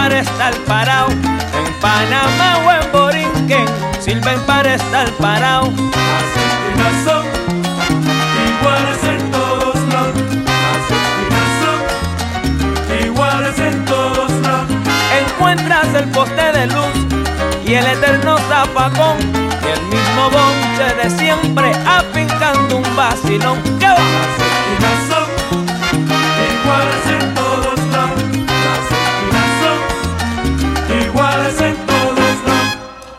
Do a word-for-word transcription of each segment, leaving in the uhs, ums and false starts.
para estar parado. En Panamá o en Borinquen sirven para estar parado. Las esquinas son iguales en todos lados. Las esquinas son iguales en todos lados. Encuentras el poste de luz y el eterno zapacón y el mismo bonche de siempre afincando un vacilón. ¿Qué va? Las esquinas son iguales en todos lados. Las esquinas son iguales en todos lados.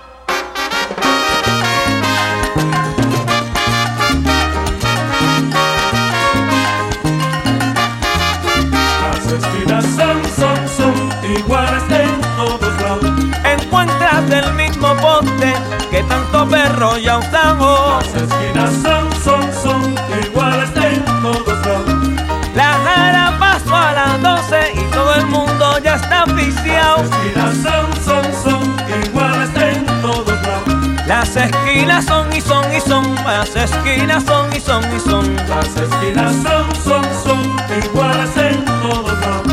Las esquinas son, son, son iguales en todos lados. Encuentras el mismo poste que tanto perro ya usamos. Las esquinas son, son, son iguales en todos lados. La jara pasó a las doce y todo el mundo ya está viciado. Las esquinas son, son, son iguales en todos lados. Las esquinas son y son y son, las esquinas son y son y son. Las esquinas son, son, son iguales en todos lados.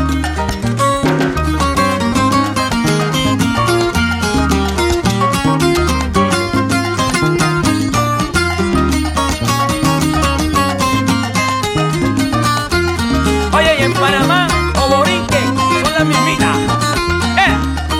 Oye, y en Panamá o Borinquen son las mismitas. ¡Eh!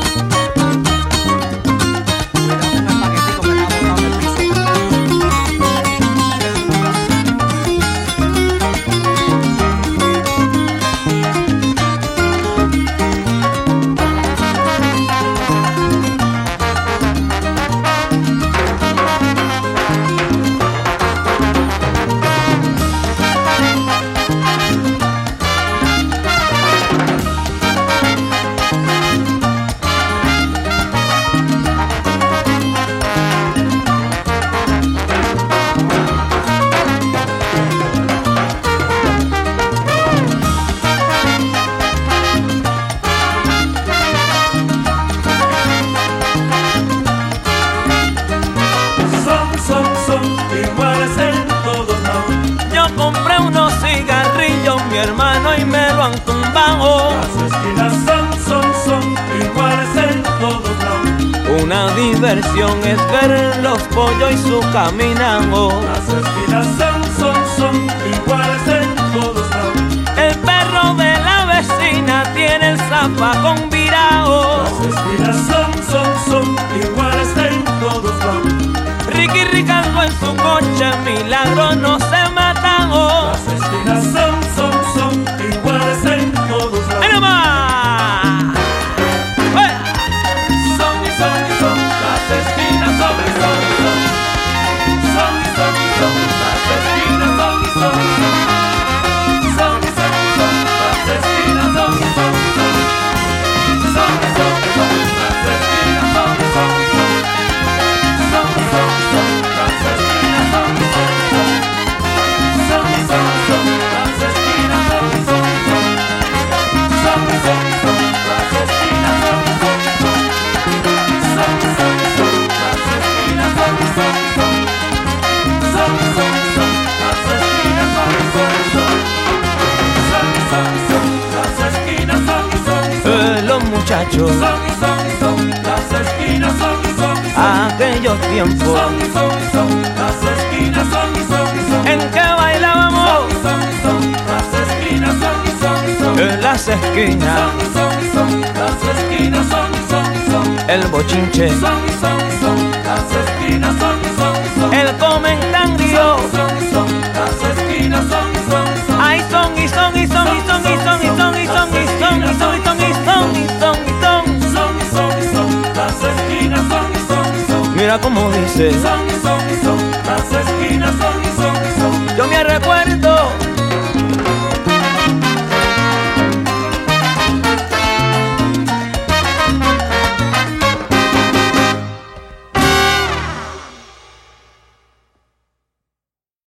Compré unos cigarrillos, mi hermano, y me lo han tumbado. Las esquinas son, son, son iguales en todos lados. Una diversión es ver los pollos y su caminando. Las esquinas son, son, son iguales en todos lados. El perro de la vecina tiene el zapacón virado. Las esquinas son, son, son iguales en todos lados. Ricky Ricardo en su coche, milagro no se matan. Las esquinas son, son, son iguales en todos lados. ¡Ay, nomás! ¡Eh! Son y son y son, las esquinas son y son y son. Son y son y son, las esquinas son y son y son. Son y son y son, las esquinas son y son y son. Son y son y son, las esquinas son y son y son. Son y son y son, las esquinas son y son y son. Son y son y son, las esquinas son y son y son. Son y son y son, las esquinas son y son y son. Son y son y son, las esquinas son y son y son. Son y son y son, las esquinas son y son y son. Son y son y son, las esquinas son y son y son. Eh, los muchachos, Son y son y son, las esquinas son y son y son. aquellos tiempos Son y son y son, las esquinas son y son y son. en que bailábamos Son y son y son, las esquinas son y son y son. en las esquinas, Son y son y son, las esquinas son y son y son. el bochinche, Son y son y son, las esquinas son y son y son. el comentario. Son y son, las esquinas son y son y son. Ay, son y son y son y son y son y son y son y son y son y son y son y son y son. Son y son y son, las esquinas son y son y son. Mira cómo dice, Son y son y son, las esquinas son y son y son. yo me recuerdo